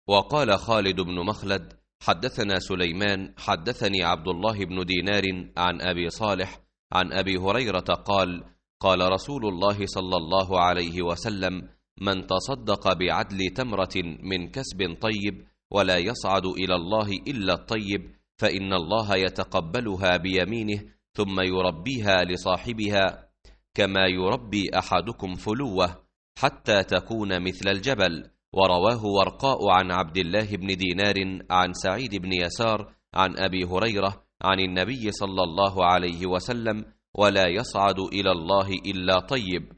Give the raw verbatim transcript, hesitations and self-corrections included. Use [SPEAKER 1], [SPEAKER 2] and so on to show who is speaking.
[SPEAKER 1] وقال خالد بن مخلد حدثنا سليمان حدثني عبد الله بن دينار عن أبي صالح عن أبي هريرة قال قال رسول الله صلى الله عليه وسلم من تصدق بعدل تمرة من كسب طيب ولا يصعد إلى الله إلا الطيب فإن الله يتقبلها بيمينه ثم يربيها لصاحبها كما يربي أحدكم فلوه حتى تكون مثل الجبل. ورواه ورقاء عن عبد الله بن دينار عن سعيد بن يسار عن أبي هريرة عن النبي صلى الله عليه وسلم ولا يصعد إلى الله إلا طيب.